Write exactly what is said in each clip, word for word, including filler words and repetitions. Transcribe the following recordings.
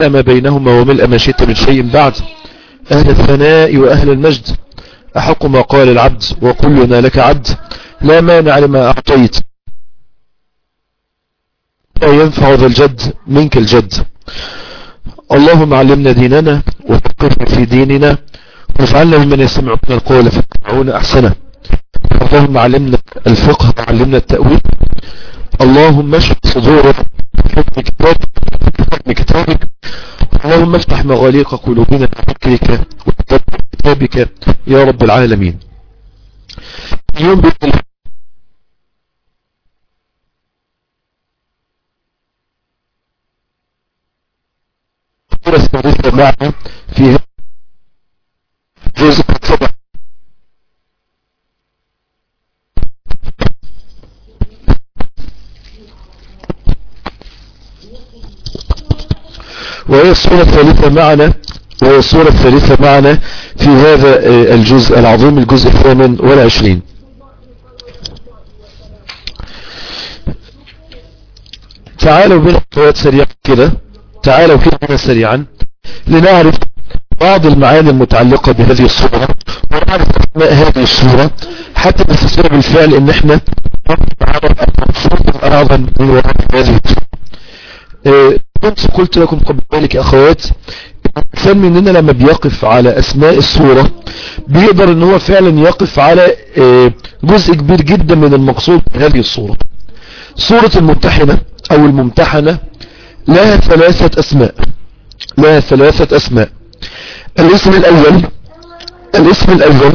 ما بينهما وملء ما شئت من شيء بعد. أهل الثناء وأهل المجد، أحق ما قال العبد وكلنا لك عبد، لا مانع لما أعطيت، لا ينفع ذا الجد منك الجد. اللهم علمنا ديننا وفقهنا في ديننا واجعلنا ممن يستمعون القول فيتبعون أحسنه. اللهم علمنا الفقه وعلمنا التأويل. اللهم اشف صدورنا بحكم كتابك بحكم كتابك. اللهم افتح مغاليق قلوبنا بذكرك وكتابك يا رب العالمين. اليوم بإذن الله الثالثة معنا في جزء السبع وهي الصورة الثالثة معنا وهي الصورة الثالثة معنا في هذا الجزء العظيم، الجزء الثامن والعشرين. تعالوا بنا خطوات سريعة كده، تعالوا كده سريعا لنعرف بعض المعاني المتعلقة بهذه الصورة ونعرف أسماء هذه الصورة، حتى نستطيع بالفعل ان احنا نعرف المقصود الأعظم من وراء هذه الصورة. كنت قلت لكم قبل ذلك يا أخوات، الإنسان مننا لما بيقف على أسماء الصورة بيقدر ان هو فعلا يقف على جزء كبير جدا من المقصود بهذه الصورة. صورة الممتحنة أو الممتحنة لها ثلاثة أسماء لها ثلاثة أسماء. الاسم الأول الاسم الأول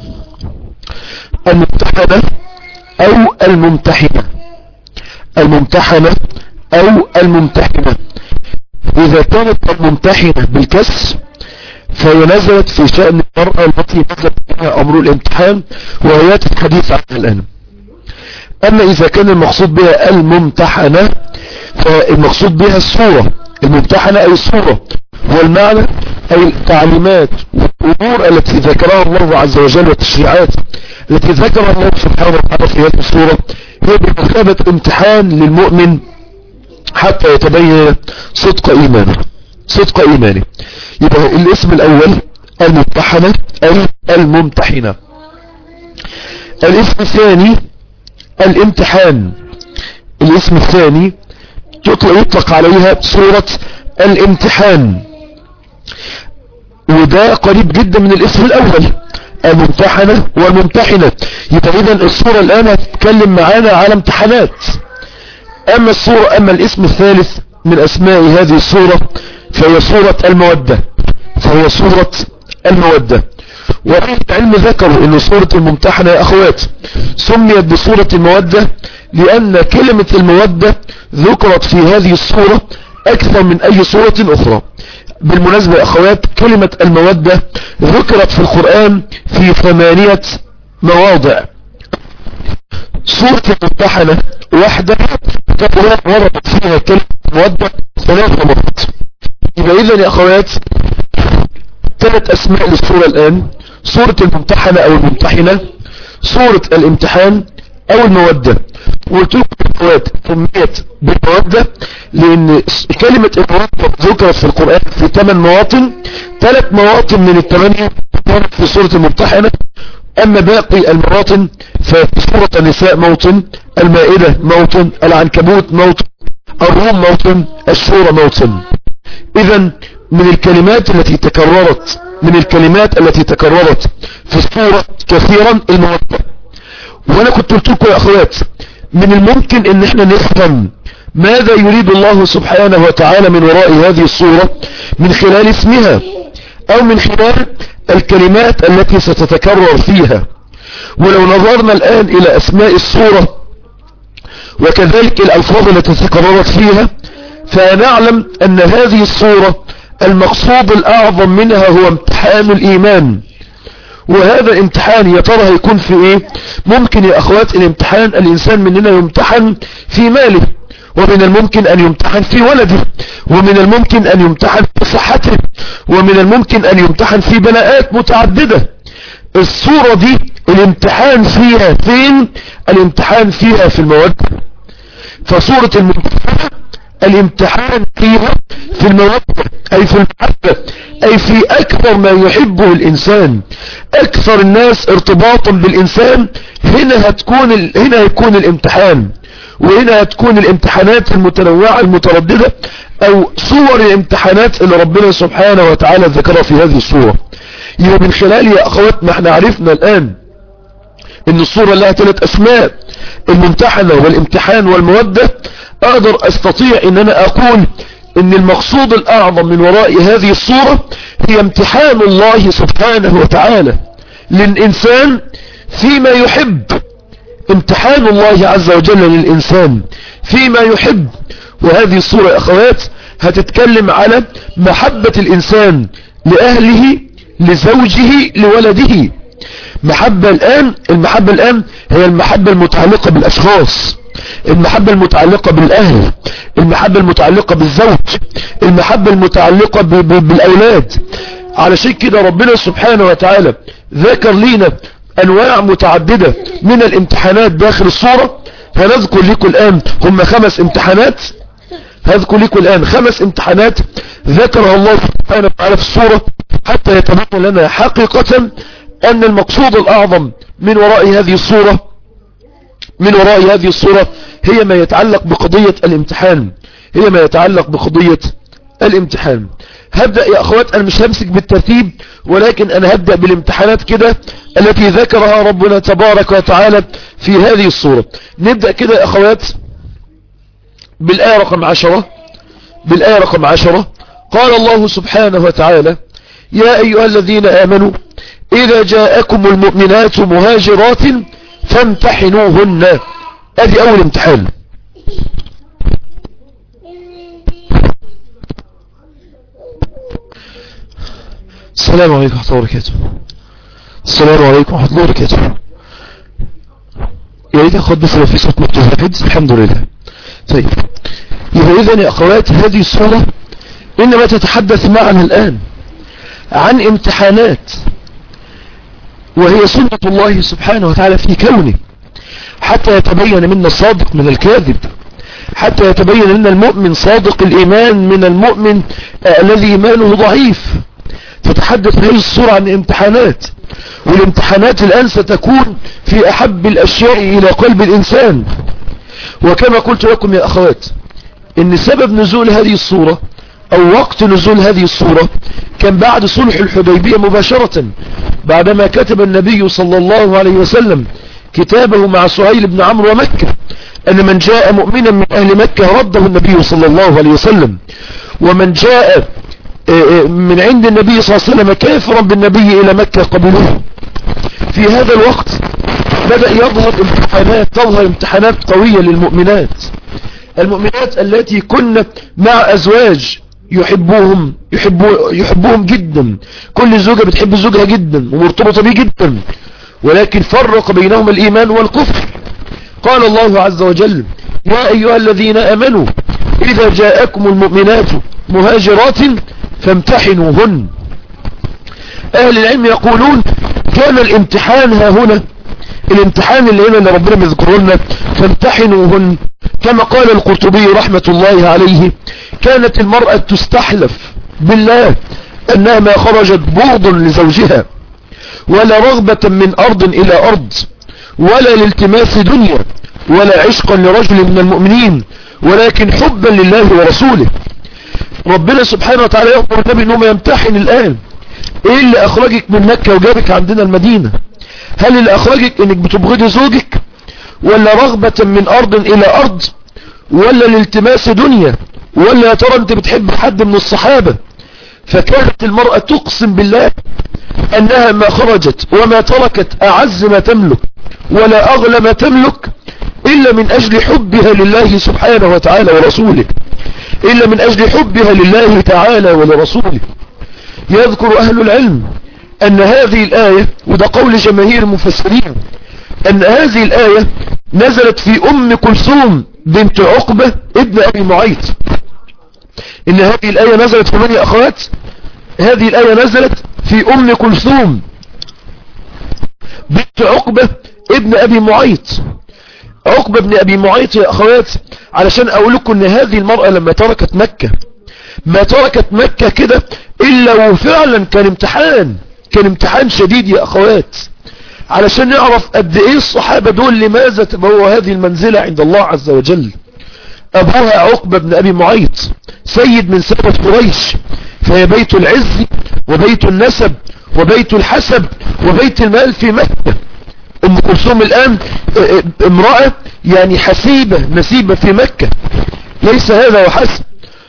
الممتحنة أو الممتحنة الممتحنة أو الممتحنة. إذا كانت الممتحنة بالكسر فهي نزلت في شأن المرأة التي نزلت بها أمر الامتحان وهي الحديث عنها الآن. أما إذا كان المقصود بها الممتحنة فالمقصود بها الصورة. الممتحنة أي الصورة والمعنى أي التعليمات والأمور التي ذكرها الله عز وجل والتشريعات التي ذكرها الله سبحانه وتعالى في هذه الصورة، هي بمثابة امتحان للمؤمن حتى يتبين صدق إيمانه صدق إيمانه. يبقى الاسم الأول الممتحنة أي الممتحنة. الاسم الثاني الامتحان. الاسم الثاني يطلق عليها صورة الامتحان، وده قريب جدا من الاسم الأول الممتحنة والممتحنة. يبقى إذن الصورة الآن هتتكلم معانا على امتحانات. أما الصورة أما الاسم الثالث من أسماء هذه الصورة فهي صورة المودة فهي صورة المودة. وأهل العلم ذكروا أن صورة الممتحنة يا أخوات سميت بصورة المودة لأن كلمة المودة ذكرت في هذه الصورة أكثر من أي صورة أخرى. بالمناسبة يا أخوات كلمة المودة ذكرت في القرآن في ثمانية مواضع. سورة الممتحنة وحدها وردت فيها كلمة المودة ثلاث مرات. يبقى إذن يا أخوات ثلاث أسماء للسورة الآن: سورة الممتحنة أو الممتحنة، سورة الامتحان أو المودة. وقلت لكم يا أخوات سميت بالمودة لأن كلمة المودة ذكرت في القرآن في ثمان مواطن، ثلاث مواطن من الثمانية كانت في سورة الممتحنة، أما باقي المواطن ففي سورة النساء موطن، المائدة موطن، العنكبوت موطن، الروم موطن، الشورى موطن. إذن من الكلمات التي تكررت من الكلمات التي تكررت في السورة كثيرا المودة. وانا كنت قلت لكم يا اخوات من الممكن ان احنا نفهم ماذا يريد الله سبحانه وتعالى من وراء هذه السورة من خلال اسمها او من خلال الكلمات التي ستتكرر فيها. ولو نظرنا الان الى اسماء السورة وكذلك الالفاظ التي تكررت فيها فنعلم ان هذه السورة المقصود الاعظم منها هو امتحان الايمان. وهذا الامتحان يا ترى هيكون في ايه؟ ممكن يا اخوات الامتحان الانسان مننا يمتحن في ماله، ومن الممكن ان يمتحن في ولده، ومن الممكن ان يمتحن في صحته، ومن الممكن ان يمتحن في بلاءات متعددة. الصورة دي الامتحان فيها فين؟ الامتحان فيها في المودة. فصورة الممتحنة الامتحان فيها في المودة أي في المحبة أي في أكثر ما يحبه الإنسان. أكثر الناس ارتباطا بالإنسان هنا هتكون ال... هنا هيكون الامتحان، وهنا هتكون الامتحانات المتنوعة المترددة أو صور الامتحانات اللي ربنا سبحانه وتعالى ذكرها في هذه الصورة. يبقى من خلال يا أخوات ما احنا عرفنا الآن ان الصورة لها ثلاث اسماء، الممتحنة والامتحان والمودة. اقدر استطيع ان انا اقول ان المقصود الاعظم من وراء هذه الصورة هي امتحان الله سبحانه وتعالى للانسان فيما يحب، امتحان الله عز وجل للانسان فيما يحب. وهذه الصورة يا اخوات هتتكلم على محبة الانسان لأهله لزوجه لولده. محبة الآن المحبة الآن هي المحبة المتعلقة بالأشخاص، المحبة المتعلقة بالأهل، المحبة المتعلقة بالزوج، المحبة المتعلقة ب ب بالأولاد. علشان كده ربنا سبحانه وتعالى ذكر لنا أنواع متعددة من الامتحانات داخل الصورة. هنذكر لكم الآن هم خمس امتحانات، هذكر لكم الآن خمس امتحانات ذكرها الله سبحانه وتعالى في الصورة حتى يتبين لنا حقيقة أن المقصود الأعظم من وراء هذه الصورة من وراء هذه الصورة هي ما يتعلق بقضية الامتحان، هي ما يتعلق بقضية الامتحان. هبدأ يا أخوات، أنا مش همسك بالترتيب، ولكن أنا هبدأ بالامتحانات كده التي ذكرها ربنا تبارك وتعالى في هذه الصورة. نبدأ كده يا أخوات بالآية رقم عشرة. بالآية رقم عشرة قال الله سبحانه وتعالى: يا أيها الذين آمنوا إذا جاءكم المؤمنات مهاجرات فامتحنوهن. ادي اول امتحان. السلام عليكم ورحمة الله وبركاته. السلام عليكم ورحمة الله وبركاته. يا ريت اخد بس لو في صوت مكتوب واحد. الحمد لله. طيب يبقى اذن يا اخوات هذه الصورة انما تتحدث معنا الان عن امتحانات، وهي سنة الله سبحانه وتعالى في كونه حتى يتبين منا الصادق من الكاذب، حتى يتبين لنا المؤمن صادق الإيمان من المؤمن الذي إيمانه ضعيف. تتحدث هذه الصورة عن امتحانات، والامتحانات الآن ستكون في أحب الأشياء إلى قلب الإنسان. وكما قلت لكم يا أخوات إن سبب نزول هذه الصورة أو وقت نزول هذه الصورة كان بعد صلح الحديبية مباشرة، بعدما كتب النبي صلى الله عليه وسلم كتابه مع سهيل بن عمرو ومكة أن من جاء مؤمنا من أهل مكة رده النبي صلى الله عليه وسلم، ومن جاء من عند النبي صلى الله عليه وسلم كافرا بالنبي إلى مكة قبلوه. في هذا الوقت بدأ يظهر امتحانات، تظهر امتحانات قوية للمؤمنات، المؤمنات التي كن مع أزواج يحبوهم يحبو يحبوهم جدا، كل زوجة بتحب زوجها جدا ومرتبطة بيه جدا، ولكن فرق بينهم الإيمان والكفر. قال الله عز وجل: يا أيها الذين آمنوا إذا جاءكم المؤمنات مهاجرات فامتحنوهن. أهل العلم يقولون كان الامتحان ها هنا، الامتحان اللي هنا اللي ربنا بيذكره لنا فامتحنوهن، كما قال القرطبي رحمة الله عليه: كانت المرأة تستحلف بالله أنها ما خرجت بغضا لزوجها ولا رغبة من أرض إلى أرض ولا لالتماس دنيا ولا عشقا لرجل من المؤمنين، ولكن حبا لله ورسوله. ربنا سبحانه وتعالى يأمر النبي أنه يمتحن الآن: ايه اللي اخرجك من مكة وجابك عندنا المدينة؟ هل اللي اخرجك انك بتبغضي زوجك، ولا رغبة من ارض الى ارض، ولا لالتماس دنيا، ولا يا ترى انت بتحب حد من الصحابة؟ فكانت المرأة تقسم بالله انها ما خرجت وما تركت اعز ما تملك ولا اغلى ما تملك الا من اجل حبها لله سبحانه وتعالى ورسوله، الا من اجل حبها لله تعالى ولرسوله. يذكر أهل العلم أن هذه الآية، وده قول جماهير المفسرين، أن هذه الآية نزلت في أم كلثوم بنت عقبة ابن أبي معيط. إن هذه الآية نزلت في من يا أخوات؟ هذه الآية نزلت في أم كلثوم بنت عقبة ابن أبي معيط. عقبة بن ابي معيط يا اخوات، علشان اقول لكم ان هذه المرأة لما تركت مكة ما تركت مكة كده الا وفعلا كان امتحان، كان امتحان شديد يا اخوات، علشان نعرف قد ايه الصحابة دول لماذا تبوا هذه المنزلة عند الله عز وجل. ابوها عقبة بن ابي معيط سيد من سادة قريش، فهي بيت العز وبيت النسب وبيت الحسب وبيت المال في مكة. ام كلثوم الان امرأة يعني حسيبة نسيبة في مكة، ليس هذا وحسب.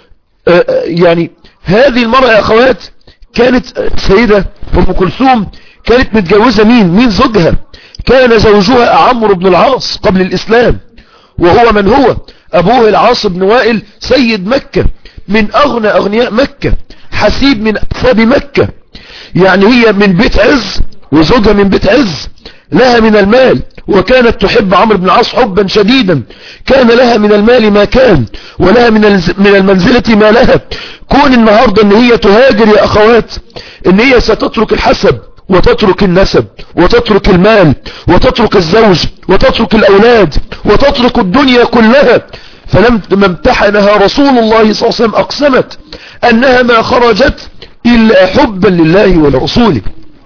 يعني هذه المرأة يا اخوات كانت سيدة ام كلثوم، كانت متجوزة مين مين زوجها؟ كان زوجها عمرو بن العاص قبل الاسلام، وهو من هو؟ ابوه العاص بن وائل سيد مكة، من اغنى اغنياء مكة، حسيب من احساب مكة. يعني هي من بيت عز وزوجها من بيت عز، لها من المال، وكانت تحب عمرو بن العاص حبا شديدا، كان لها من المال ما كان، ولها من من المنزلة ما لها. كون النهاردة ان هي تهاجر يا اخوات، ان هي ستترك الحسب وتترك النسب وتترك المال وتترك الزوج وتترك الاولاد وتترك الدنيا كلها، فلم امتحنها رسول الله صلى الله عليه وسلم اقسمت انها ما خرجت الا حبا لله ولرسوله.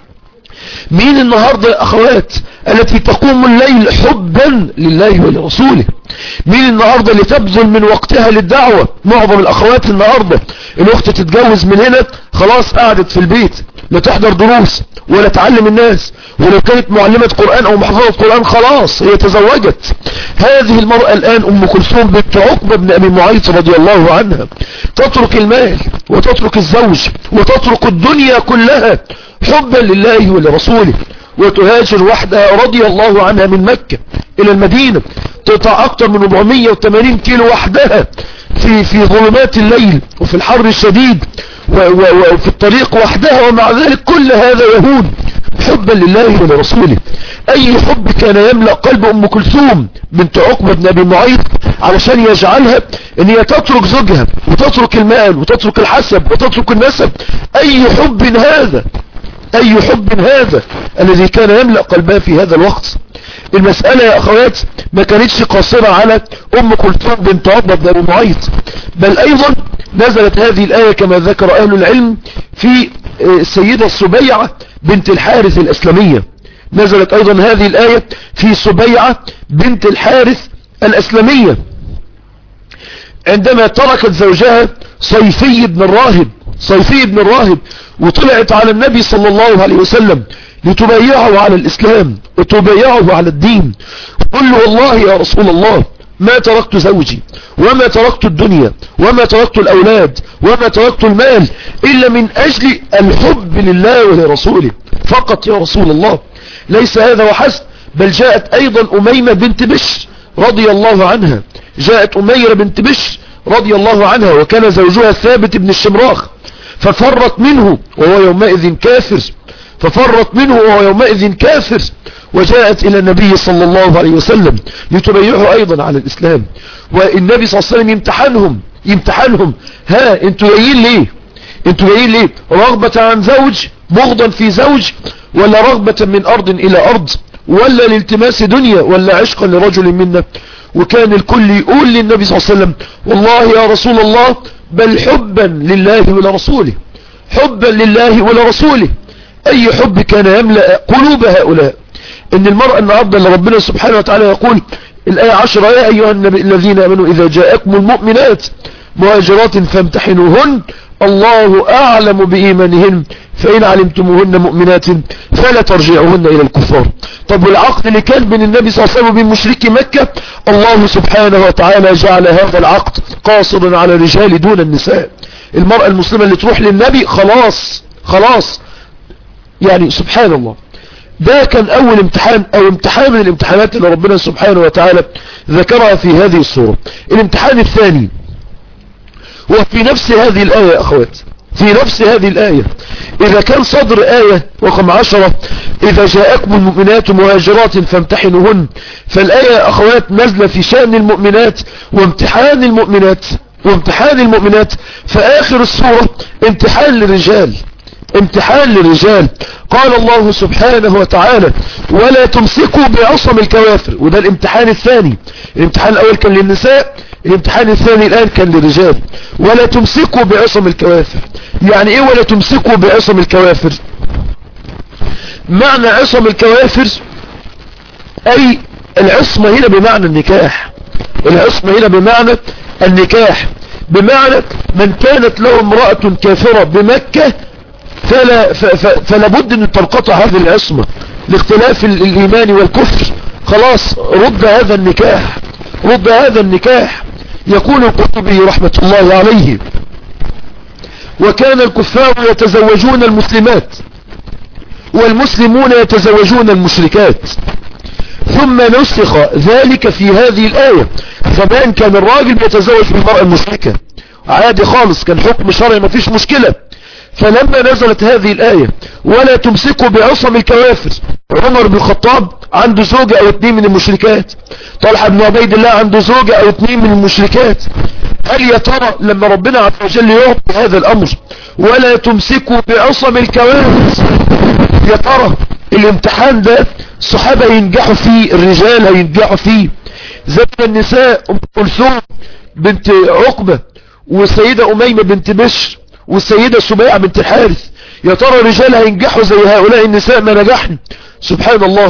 مين النهاردة يا اخوات التي تقوم الليل حبا لله ولرسوله؟ مين النهاردة اللي تبذل من وقتها للدعوة؟ معظم الاخوات النهاردة الاخت تتجوز من هنا خلاص قعدت في البيت، لا تحضر دروس ولا تعلم الناس، ولو كانت معلمة قرآن او محفظة قرآن خلاص هي تزوجت. هذه المرأة الان ام كلثوم بنت عقبة بن ابي معيط رضي الله عنها تترك المال وتترك الزوج وتترك الدنيا كلها حبا لله ولرسوله، وتهاجر وحدها رضي الله عنها من مكة الى المدينة، تقطع اكتر من أربعمائة وثمانين كيلو وحدها في في ظلمات الليل وفي الحر الشديد وفي الطريق وحدها، ومع ذلك كل هذا يهون حبا لله ولرسوله. اي حب كان يملأ قلب ام كلثوم بنت عقبة بن ابي معيط علشان يجعلها ان هي تترك زوجها وتترك المال وتترك الحسب وتترك النسب. اي حب هذا، اي حب هذا الذي كان يملأ قلبها في هذا الوقت. المسألة يا اخوات ما كانتش قاصرة على ام كلثوم بنت عقبة بن ابي معيط، بل ايضا نزلت هذه الاية كما ذكر اهل العلم في السيدة السبيعة بنت الحارث الاسلامية. نزلت ايضا هذه الاية في سبيعة بنت الحارث الاسلامية عندما تركت زوجها صيفي بن الراهب، صيفي بن الراهب، وطلعت على النبي صلى الله عليه وسلم لتبايعه على الاسلام وتبايعه على الدين. قل له والله يا رسول الله ما تركت زوجي وما تركت الدنيا وما تركت الاولاد وما تركت المال الا من اجل الحب لله ولرسوله فقط يا رسول الله. ليس هذا وحسب، بل جاءت ايضا اميمة بنت بشر رضي الله عنها، جاءت اميرة بنت بشر رضي الله عنها وكان زوجها ثابت بن الشمراخ، ففرت منه وهو يومئذ كافر، ففرت منه وهو يومئذ كافر، وجاءت الى النبي صلى الله عليه وسلم لتبايعه ايضا على الاسلام. والنبي صلى الله عليه وسلم يمتحنهم يمتحنهم ها انتوا جايين ليه؟ انتوا جايين ليه؟ رغبة عن زوج بغضا في زوج، ولا رغبة من ارض الى ارض، ولا لالتماس دنيا، ولا عشقا لرجل منا؟ وكان الكل يقول للنبي صلى الله عليه وسلم والله يا رسول الله بل حبا لله ولرسوله، حبا لله ولرسوله. اي حب كان يملأ قلوب هؤلاء. ان المرأة النهاردة اللي ربنا سبحانه وتعالى يقول الآية عشرة يا ايها الذين امنوا اذا جاءكم المؤمنات مهاجرات فامتحنوهن الله اعلم بايمانهن فان علمتموهن مؤمنات فلا ترجعوهن الى الكفار. طب والعقد اللي كان بين النبي صلى الله عليه وسلم وبين مشركي مكة، الله سبحانه وتعالى جعل هذا العقد قاصرا على الرجال دون النساء. المرأة المسلمة اللي تروح للنبي خلاص خلاص يعني سبحان الله. ده كان اول امتحان او امتحان من الامتحانات اللي ربنا سبحانه وتعالى ذكرها في هذه السورة. الامتحان الثاني وفي نفس هذه الآية يا اخوات، في نفس هذه الآية. اذا كان صدر آية رقم عشرة اذا جاءكم المؤمنات مهاجرات فامتحنوهن، فالآية يا اخوات نزل في شأن المؤمنات وامتحان المؤمنات وامتحان المؤمنات. فآخر السورة امتحان للرجال، امتحان للرجال. قال الله سبحانه وتعالى ولا تمسكوا بعصم الكوافر، وده الامتحان الثاني. الامتحان الاول كان للنساء، الامتحان الثاني الان كان للرجال. ولا تمسكوا بعصم الكوافر، يعني ايه ولا تمسكوا بعصم الكوافر؟ معنى عصم الكوافر اي العصمة هنا بمعنى النكاح، العصمة هنا بمعنى النكاح، بمعنى من كانت له امرأة كافرة بمكة فلا, فلا بد ان تنقطع هذه العصمة لاختلاف الايمان والكفر. خلاص رد هذا النكاح، رد هذا النكاح. يقول القرطبي رحمة الله عليه وكان الكفار يتزوجون المسلمات والمسلمون يتزوجون المشركات، ثم نسخ ذلك في هذه الآية. زمان كان الراجل بيتزوج بالمرأة المشركة عادي خالص، كان حكم شرعي ما فيش مشكلة. فلما نزلت هذه الآية ولا تمسكوا بعصم الكوافر، عمر بن الخطاب عنده زوجة او اتنين من المشركات، طلحة بن عبيد الله عنده زوجة او اتنين من المشركات. هل يا ترى لما ربنا عز وجل يعطي هذا الامر ولا تمسكوا بعصم الكوافر، يا ترى الامتحان ده الصحابة ينجحوا فيه، الرجال هينجحوا فيه زي النساء؟ ام كلثوم بنت عقبة والسيدة اميمة بنت بشر والسيدة سبيعة بنت الحارث، يا ترى الرجال هينجحوا زي هؤلاء النساء ما نجحن؟ سبحان الله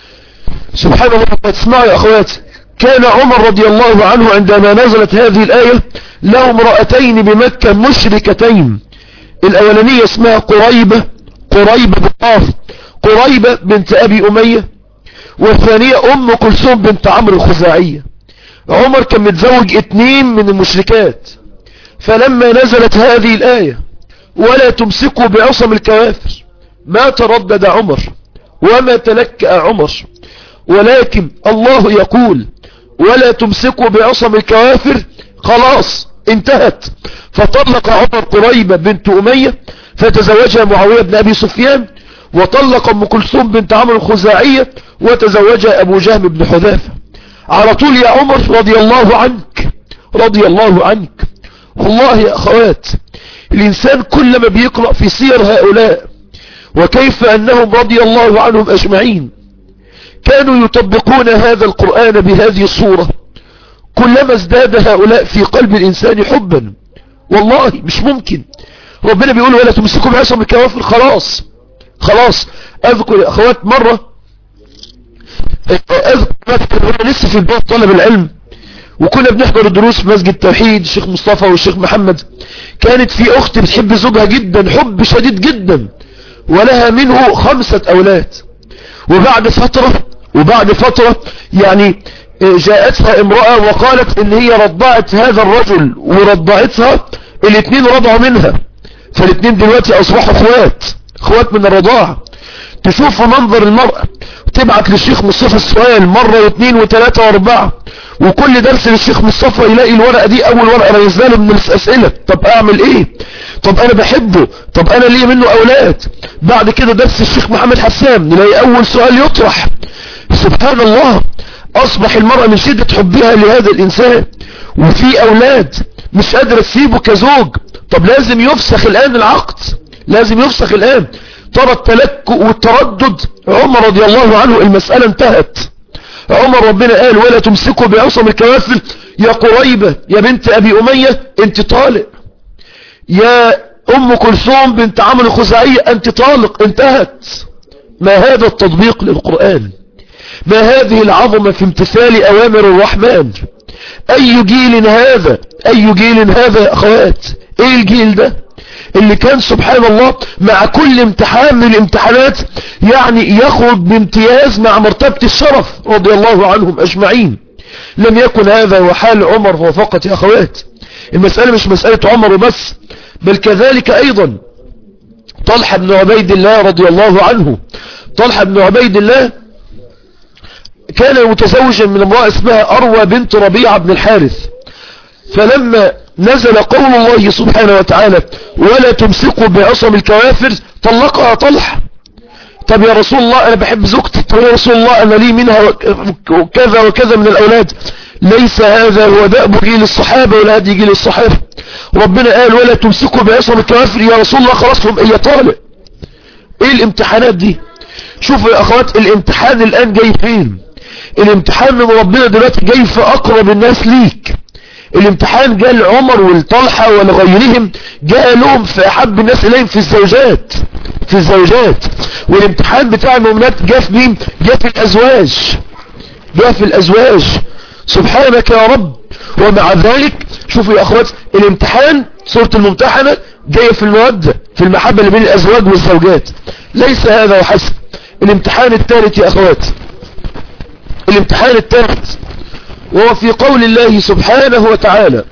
سبحان الله. تسمعوا يا اخواتي، كان عمر رضي الله عنه عندما نزلت هذه الآية له امرأتين بمكة مشركتين، الاولانية اسمها قريبة، قريبة بالقاف، قريبة بنت ابي امية، والثانية ام كلثوم بنت عمرو الخزاعية. عمر كان متزوج اتنين من المشركات، فلما نزلت هذه الآية ولا تمسكوا بعصم الكوافر ما تردد عمر وما تلكأ عمر، ولكن الله يقول ولا تمسكوا بعصم الكوافر، خلاص انتهت. فطلق عمر قريبة بنت أمية فتزوجها معاوية بن أبي سفيان، وطلق ام كلثوم بنت عمرو الخزاعية وتزوجها أبو جهم بن حذافة. على طول يا عمر رضي الله عنك، رضي الله عنك. والله يا أخوات الإنسان كلما بيقرأ في سير هؤلاء وكيف أنهم رضي الله عنهم أجمعين كانوا يطبقون هذا القرآن بهذه الصورة، كلما ازداد هؤلاء في قلب الإنسان حبا. والله مش ممكن. ربنا بيقول ولا تمسكوا بعصم الكوافر، خلاص خلاص. أذكر يا أخوات مرة، أذكر لسه في البيت طلب العلم وكنا بنحضر الدروس في مسجد توحيد الشيخ مصطفى والشيخ محمد، كانت في أخت بتحب زوجها جدا حب شديد جدا ولها منه خمسة أولاد، وبعد فترة وبعد فترة يعني جاءتها امرأة وقالت ان هي رضعت هذا الرجل ورضعتها، الاثنين رضعوا منها، فالاثنين دلوقتي اصبحوا اخوات، اخوات من الرضاعة. تشوف منظر المرأة تبعت للشيخ مصطفى السؤال مرة واثنين وثلاثة واربعة، وكل درس للشيخ مصطفى يلاقي الورقة دي اول ورقة ريزاله من الاسئلة. طب اعمل ايه؟ طب انا بحبه، طب انا ليه منه اولاد. بعد كده درس الشيخ محمد حسام نلاقي اول سؤال يطرح. سبحان الله، اصبح المرأة من شدة حبها لهذا الانسان وفي اولاد مش قادرة تسيبه كزوج. طب لازم يفسخ الان العقد، لازم يفسخ الان. ترى التلكؤ والتردد، عمر رضي الله عنه المسألة انتهت. عمر ربنا قال ولا تمسكوا بعصم الكوافر، يا قريبة يا بنت ابي امية انت طالق، يا ام كلثوم بنت عمرو الخزاعية انت طالق، انتهت. ما هذا التطبيق للقرآن؟ ما هذه العظمة في امتثال اوامر الرحمن؟ اي جيل هذا، اي جيل هذا يا اخوات؟ ايه الجيل ده اللي كان سبحان الله مع كل امتحان من الامتحانات يعني يخرج بامتياز مع مرتبة الشرف رضي الله عنهم اجمعين؟ لم يكن هذا وحال عمر فقط يا اخوات. المسألة مش مسألة عمر وبس، بل كذلك ايضا طلحة بن عبيد الله رضي الله عنه. طلحة بن عبيد الله كان متزوجا من امرأة اسمها اروى بنت ربيعة بن الحارث، فلما نزل قول الله سبحانه وتعالى ولا تمسكوا بعصم الكوافر طلقها طلحة. طب يا رسول الله انا بحب زوجتي، طب يا رسول الله انا لي منها وكذا وكذا من الاولاد. ليس هذا هو دأب جيل الصحابة ولا هدي جيل الصحابة. ربنا قال ولا تمسكوا بعصم الكوافر، يا رسول الله خلاص هم هي طالق، ايه الامتحانات دي؟ شوفوا يا اخوات الامتحان الان جاي فين. الامتحان من ربنا دلوقتي جاي في اقرب الناس ليك. الامتحان جاء لعمر والطلحة ولغيرهم، جاء لهم في احب الناس اليهم في الزوجات في الزوجات والامتحان بتاع المؤمنات جاء في مين؟ جاء في الازواج جاء في الازواج سبحانك يا رب. ومع ذلك شوفوا يا اخوات الامتحان سورة الممتحنة جاية في المودة في المحبة اللي بين الازواج والزوجات. ليس هذا وحسب. الامتحان الثالث يا اخوات، الامتحان الثالث وهو في قول الله سبحانه وتعالى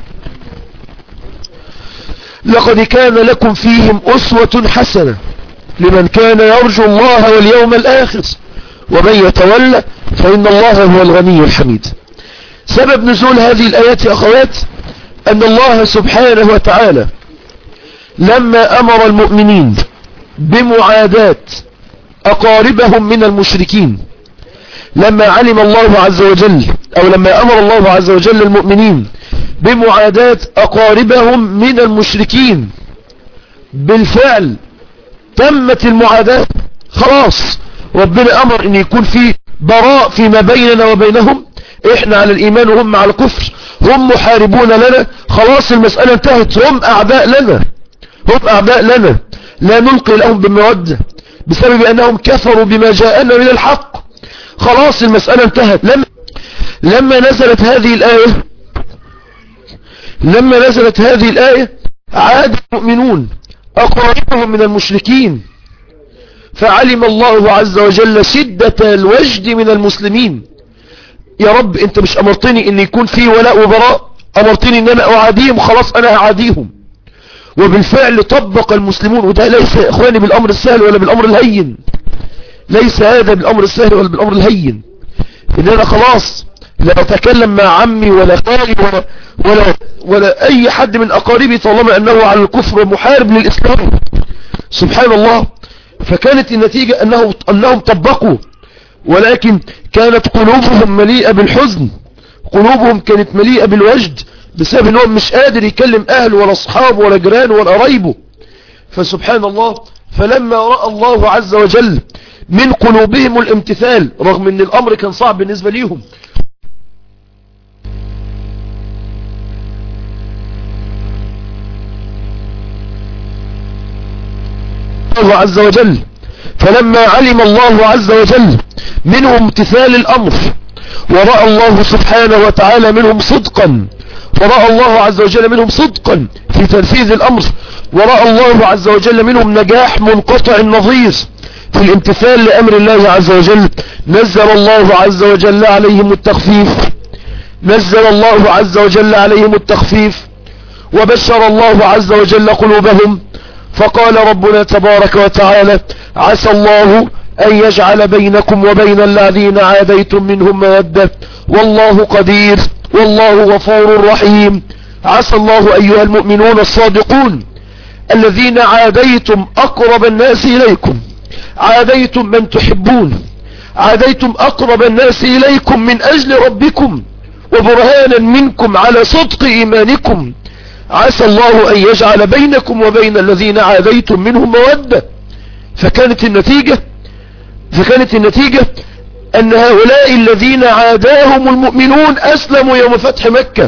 لقد كان لكم فيهم أسوة حسنة لمن كان يرجو الله واليوم الآخر ومن يتولى فإن الله هو الغني الحميد. سبب نزول هذه الآيات يا أخوات أن الله سبحانه وتعالى لما أمر المؤمنين بمعاداة أقاربهم من المشركين، لما علم الله عز وجل أو لما أمر الله عز وجل المؤمنين بمعاداة أقاربهم من المشركين، بالفعل تمت المعاداة خلاص. ربنا أمر أن يكون في براء فيما بيننا وبينهم، إحنا على الإيمان وهم على الكفر، هم محاربون لنا، خلاص المسألة انتهت، هم أعداء لنا هم أعداء لنا لا نلقي لهم بمودة بسبب أنهم كفروا بما جاءنا من الحق، خلاص المسألة انتهت. لما, لما نزلت هذه الآية لما نزلت هذه الآية عاد المؤمنون أقاربهم من المشركين، فعلم الله عز وجل شدة الوجد من المسلمين. يا رب انت مش امرتني ان يكون في ولاء وبراء، امرتني ان انا اعاديهم، خلاص انا اعاديهم. وبالفعل طبق المسلمون، وده ليس يا اخواني بالامر السهل ولا بالامر الهين، ليس هذا بالامر السهل ولا بالامر الهين. ان انا خلاص لا اتكلم مع عمي ولا خالي ولا, ولا, ولا اي حد من اقاربي طالما انه على الكفر محارب للاسلام. سبحان الله. فكانت النتيجة أنه أنهم طبقوا، ولكن كانت قلوبهم مليئة بالحزن، قلوبهم كانت مليئة بالوجد بسبب أنهم مش قادر يكلم أهله ولا أصحابه ولا جيرانه ولا قرايبه. فسبحان الله، فلما رأى الله عز وجل من قلوبهم الامتثال رغم أن الأمر كان صعب بالنسبة ليهم، الله عز وجل فلما علم الله عز وجل منهم امتثال الأمر، ورأى الله سبحانه وتعالى منهم صدقا، ورأى الله عز وجل منهم صدقا في تنفيذ الأمر، ورأى الله عز وجل منهم نجاح منقطع النظير في الامتثال لأمر الله عز وجل، نزل الله عز وجل عليهم التخفيف نزل الله عز وجل عليهم التخفيف وبشر الله عز وجل قلوبهم. فقال ربنا تبارك وتعالى: عسى الله أن يجعل بينكم وبين الذين عاديتم منهم مودة والله قدير والله غفور رحيم. عسى الله أيها المؤمنون الصادقون الذين عاديتم أقرب الناس إليكم، عاديتم من تحبون، عاديتم أقرب الناس إليكم من أجل ربكم وبرهانا منكم على صدق إيمانكم، عسى الله أن يجعل بينكم وبين الذين عاديتم منهم مودة. فكانت النتيجة فكانت النتيجة أن هؤلاء الذين عاداهم المؤمنون أسلموا يوم فتح مكة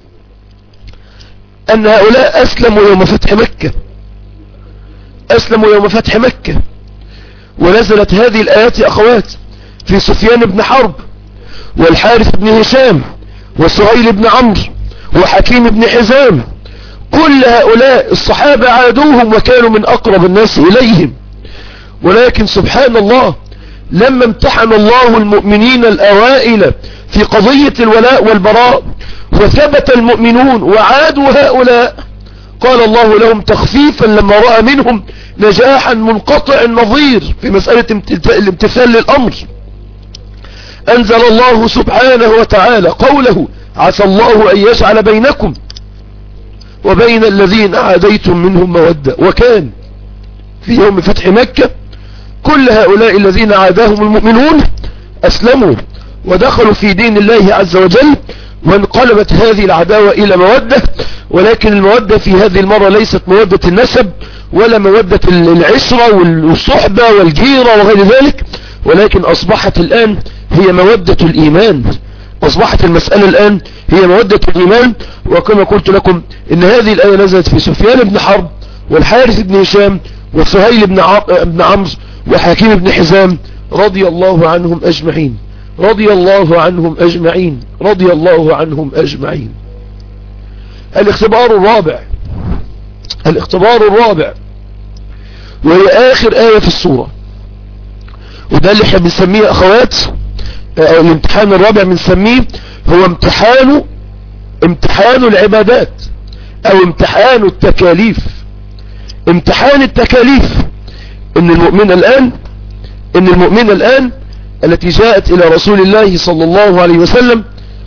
أن هؤلاء أسلموا يوم فتح مكة أسلموا يوم فتح مكة ونزلت هذه الآيات يا أخوات في سفيان بن حرب والحارث بن هشام وسهيل بن عمرو وحكيم بن حزام. كل هؤلاء الصحابة عادوهم وكانوا من أقرب الناس إليهم، ولكن سبحان الله لما امتحن الله المؤمنين الأوائل في قضية الولاء والبراء وثبت المؤمنون وعادوا هؤلاء، قال الله لهم تخفيفا لما رأى منهم نجاحا منقطع النظير في مسألة الامتثال للأمر، أنزل الله سبحانه وتعالى قوله: عسى الله أن يجعل بينكم وبين الذين عاديتم منهم مودة. وكان في يوم فتح مكة كل هؤلاء الذين عاداهم المؤمنون أسلموا ودخلوا في دين الله عز وجل، وانقلبت هذه العداوة إلى مودة، ولكن المودة في هذه المرة ليست مودة النسب ولا مودة العشرة والصحبة والجيرة وغير ذلك، ولكن أصبحت الآن هي مودة الإيمان. أصبحت المسألة الآن هي مودة الإيمان. وكما قلت لكم إن هذه الآية نزلت في سفيان بن حرب والحارث بن هشام وسهيل بن بن عمرو وحكيم بن حزام رضي الله عنهم أجمعين، رضي الله عنهم أجمعين، رضي الله عنهم أجمعين. الاختبار الرابع، الاختبار الرابع وهي آخر آية في السورة، وده اللي احنا بنسميه أخوات الامتحان الرابع، بنسميه هو امتحان امتحان العبادات او امتحان التكاليف. امتحان التكاليف ان المؤمن الآن ان المؤمن الآن التي جاءت الى رسول الله صلى الله عليه وسلم،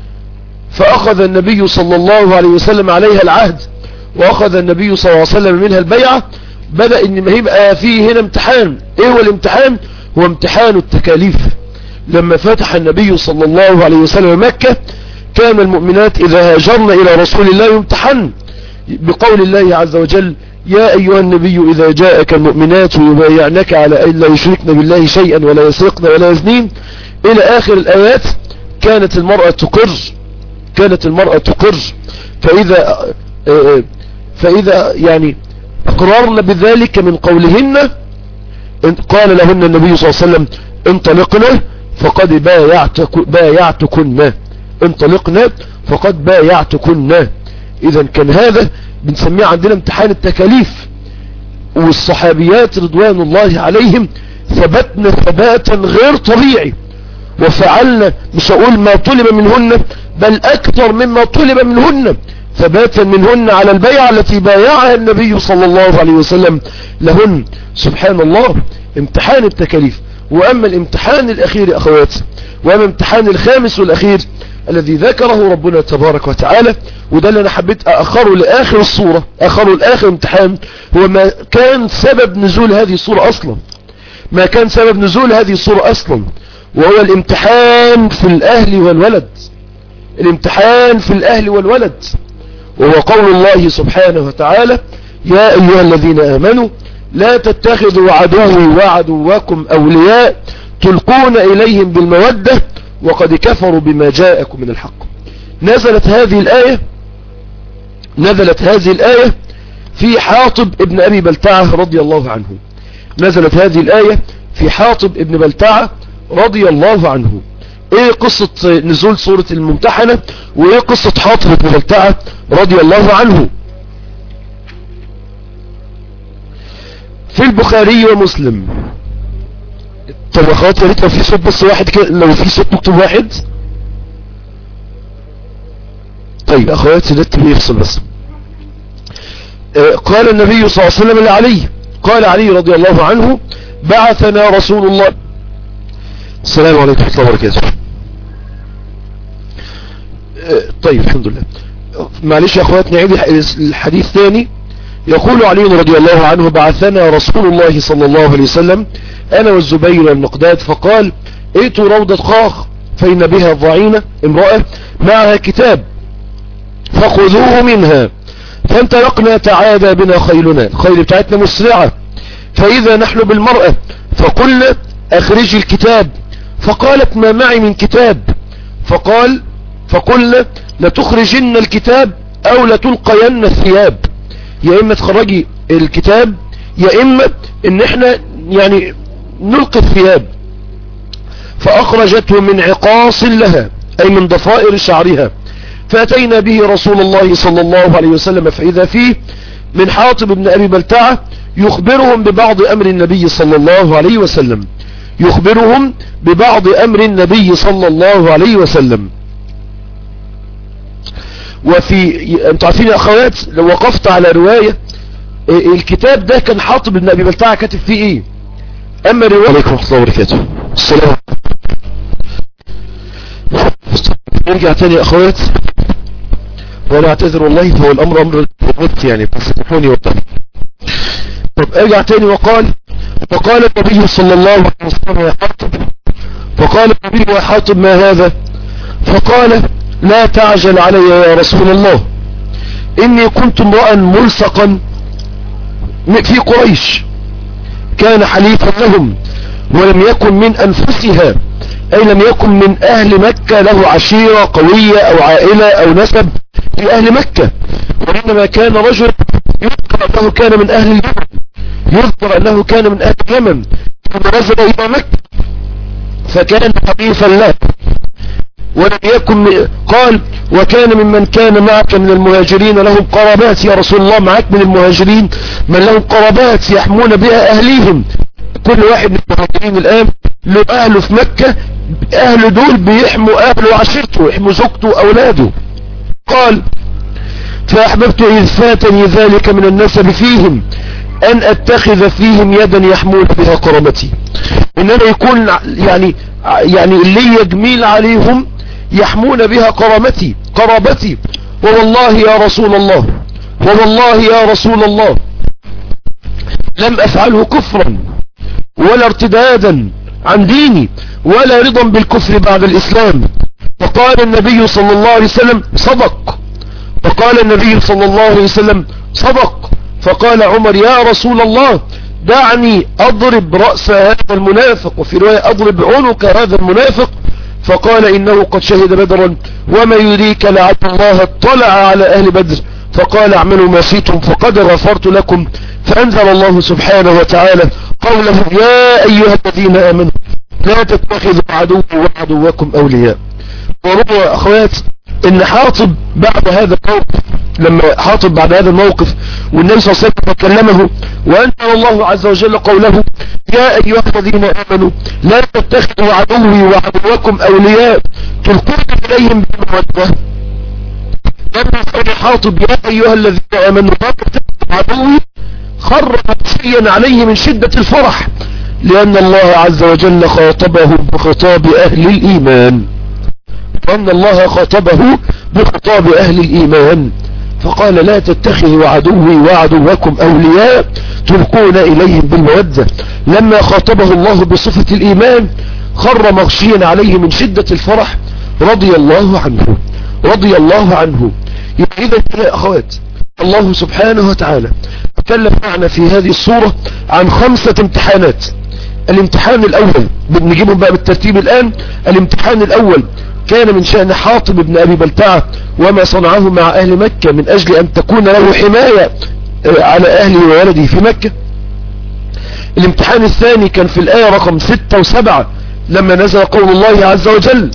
فاخذ النبي صلى الله عليه وسلم عليها العهد، واخذ النبي صلى الله عليه وسلم منها البيعة. بدأ ان يبقى فيه هنا امتحان. ايه هو الامتحان؟ هو امتحان التكاليف. لما فتح النبي صلى الله عليه وسلم مكة، كان المؤمنات إذا هاجرن إلى رسول الله يمتحن بقول الله عز وجل: يا أيها النبي إذا جاءك المؤمنات يبايعنك على أن لا يشركن بالله شيئا ولا يسرقن ولا يزنين إلى آخر الآيات. كانت المرأة تقر كانت المرأة تقر فإذا فإذا يعني أقررن بذلك من قولهن، قال لهن النبي صلى الله عليه وسلم: انطلقنا فقد بايعتك بايعتكن انطلقنا فقد بايعتكن. إذا كان هذا بنسميه عندنا امتحان التكاليف. والصحابيات رضوان الله عليهم ثبتنا ثباتا غير طبيعي، وفعلنا مش هقول ما طلب منهن بل أكثر مما طلب منهن، ثباتا منهن على البيعة التي بايعها النبي صلى الله عليه وسلم لهن. سبحان الله، امتحان التكاليف. وأما الامتحان الأخير أخوات، وأما الامتحان الخامس والأخير الذي ذكره ربنا تبارك وتعالى، وده اللي أنا حبيت أأخره لآخر الصورة، أخره لآخر امتحان، هو ما كان سبب نزول هذه الصورة أصلا، ما كان سبب نزول هذه الصورة أصلا، وهو الامتحان في الأهل والولد. الامتحان في الأهل والولد، وهو قول الله سبحانه وتعالى: يا أيها الذين آمنوا لا تتخذوا عدوي وعدوكم أولياء تلقون إليهم بالمودة وقد كفروا بما جاءكم من الحق. نزلت هذه الآية نزلت هذه الآية في حاطب ابن أبي بلتعة رضي الله عنه. نزلت هذه الآية في حاطب ابن بلتعة رضي الله عنه. ايه قصة نزول سورة الممتحنة، وايه قصة حاطب ابن بلتعة رضي الله عنه؟ في البخاري ومسلم. طب يا اخواتي، يا ريت لو في صوت بس واحد كده، لو في صوت مكتوب واحد. طيب يا اخواتي، ده التبليغ يفصل بس. آه قال النبي صلى الله عليه وسلم لعلي، قال علي رضي الله عنه: بعثنا رسول الله. السلام عليكم ورحمة الله وبركاته. آه طيب الحمد لله. معلش يا اخواتي، نعيد الحديث ثاني. يقول علي رضي الله عنه: بعثنا رسول الله صلى الله عليه وسلم انا والزبير والمقداد، فقال: ائتوا روضة خاخ فإن بها ضعينة امرأة معها كتاب فخذوه منها. فانطلقنا تعادى بنا خيلنا، الخيل بتاعتنا مسرعة، فإذا نحن بالمرأة فقلنا: اخرجي الكتاب. فقالت: ما معي من كتاب. فقال فقلنا: لتخرجن الكتاب او لتلقين الثياب، يا اما تخرجي الكتاب يا اما ان احنا يعني نلقي الثياب. فاخرجته من عقاص لها، اي من ضفائر شعرها. فاتينا به رسول الله صلى الله عليه وسلم، فاذا فيه من حاطب بن ابي بلتعة يخبرهم ببعض امر النبي صلى الله عليه وسلم يخبرهم ببعض امر النبي صلى الله عليه وسلم. وفي انتوا عارفين يا اخوات، لو وقفت على رواية الكتاب ده كان حاطب بن ابي بلتعة كاتب فيه ايه. اما رواية عليكم ورحمة الله وبركاته. السلام. نرجع تاني يا اخوات، وانا اعتذر والله، فهو الامر امر الموت يعني، فسامحوني والله. طب ارجع تاني. وقال فقال النبي صلى الله عليه وسلم: يا حاطب. فقال النبي: يا حاطب ما هذا؟ فقال: لا تعجل علي يا رسول الله، إني كنت امرأ ملصقا في قريش، كان حليفا لهم ولم يكن من أنفسها، أي لم يكن من أهل مكة له عشيرة قوية أو عائلة أو نسب في أهل مكة، وإنما كان رجل يذكر أنه كان من أهل اليمن، يذكر أنه كان من أهل اليمن ثم نزل إلى مكة فكان حليفا له ولم يكن. قال وكان ممن كان معك من المهاجرين لهم قرابات، يا رسول الله معك من المهاجرين من لهم قرابات يحمون بها أهليهم، كل واحد من المهاجرين الآن له أهله في مكة، أهله دول بيحموا أهله وعشيرته، يحموا زوجته وأولاده. قال فأحببت إذ فاتني ذلك من النسب فيهم أن أتخذ فيهم يدا يحمون بها قرابتي، إن أنا يكون يعني يعني اللي جميل عليهم يحمون بها قرابتي قرابتي ووالله يا رسول الله، ووالله يا رسول الله لم أفعله كفرا ولا ارتدادا عن ديني ولا رضا بالكفر بعد الإسلام. فقال النبي صلى الله عليه وسلم صدق، فقال النبي صلى الله عليه وسلم صدق. فقال عمر يا رسول الله دعني أضرب رأس هذا المنافق، وفي رواية أضرب عنق هذا المنافق. فقال إنه قد شهد بدرا وما يريك لعل الله اطلع على أهل بدر، فقال اعملوا ما شئتم فقد غفرت لكم. فأنزل الله سبحانه وتعالى قوله يا أيها الذين آمنوا لا تتخذوا عدوي وعدوكم أولياء. وروى أخوات إن حاطب بعد هذا الموقف، لما حاطب بعد هذا الموقف والنبي صلى الله عليه وسلم كلمه وأنزل الله عز وجل قوله يا أيها الذين آمنوا لا تتخذوا عدوي وعدوكم أولياء تلقون إليهم بالمودة. لما قال حاطب يا أيها الذين آمنوا لا تتخذوا عدوي خر مغشيا عليه من شدة الفرح، لأن الله عز وجل خاطبه بخطاب أهل الإيمان، لأن الله خاطبه بخطاب أهل الإيمان فقال لا تتخذوا عدوي وعدوكم أولياء تلقون إليهم بالمودة. لما خاطبه الله بصفة الإيمان خر مغشيا عليه من شدة الفرح رضي الله عنه رضي الله عنه. يبقى إذا يا أخوات الله سبحانه وتعالى تكلم معنا في هذه الصورة عن خمسة امتحانات. الامتحان الأول بنجيبهم بقى بالترتيب الآن. الامتحان الأول كان من شأن حاطب بن أبي بلتعة وما صنعه مع أهل مكة من أجل أن تكون له حماية على أهله وولده في مكة. الامتحان الثاني كان في الآية رقم ستة وسبعة لما نزل قول الله عز وجل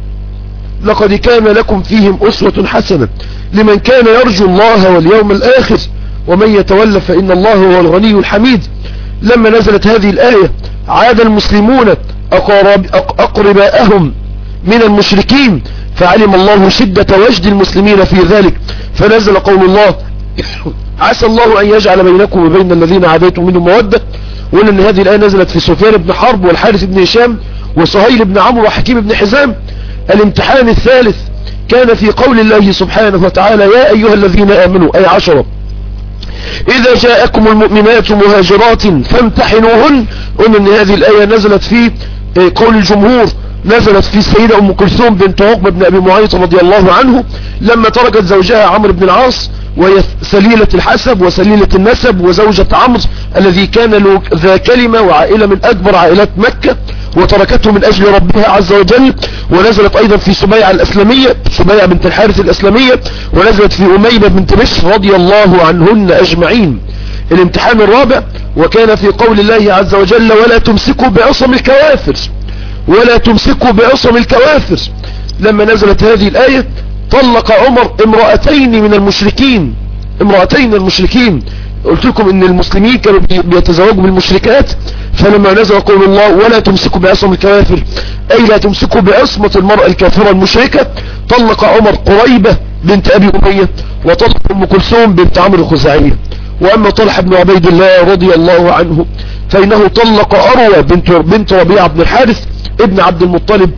لقد كان لكم فيهم أسوة حسنة لمن كان يرجو الله واليوم الآخر ومن يتولى فإن الله هو الغني الحميد. لما نزلت هذه الآية عاد المسلمون أقرب أقرباءهم من المشركين فعلم الله شدة وجد المسلمين في ذلك فنزل قول الله عسى الله أن يجعل بينكم وبين الذين عاديتم منهم مودة. وقلنا أن هذه الآية نزلت في سفيان بن حرب والحارث بن هشام وسهيل بن عمرو وحكيم بن حزام. الامتحان الثالث كان في قول الله سبحانه وتعالى يا أيها الذين آمنوا أي عشرة إذا جاءكم المؤمنات مهاجرات فامتحنوهن. قلنا أن هذه الآية نزلت في قول الجمهور نزلت في السيدة أم كلثوم بنت عقبة بن أبي معيط رضي الله عنه لما تركت زوجها عمرو بن العاص وهي سليلة الحسب وسليلة النسب وزوجة عمرو الذي كان له ذا كلمة وعائلة من أكبر عائلات مكة وتركته من أجل ربها عز وجل. ونزلت أيضا في سبيعة الأسلمية سبيعة بنت الحارث الأسلمية ونزلت في أميمة بنت بشر رضي الله عنهن أجمعين. الامتحان الرابع وكان في قول الله عز وجل ولا تمسكوا بعصم الكوافر ولا تمسكوا بعصم الكوافر. لما نزلت هذه الآية طلق عمر امرأتين من المشركين امرأتين من المشركين. قلت لكم ان المسلمين كانوا بيتزوجوا بالمشركات فلما نزل قول الله ولا تمسكوا بعصم الكوافر اي لا تمسكوا بعصمة المرأة الكافرة المشركة طلق عمر قريبة بنت ابي امية وطلق ام كلثوم بنت عمرو الخزاعية. واما طلحة بن عبيد الله رضي الله عنه فانه طلق اروى بنت بنت ربيعة بن الحارث ابن عبد المطلب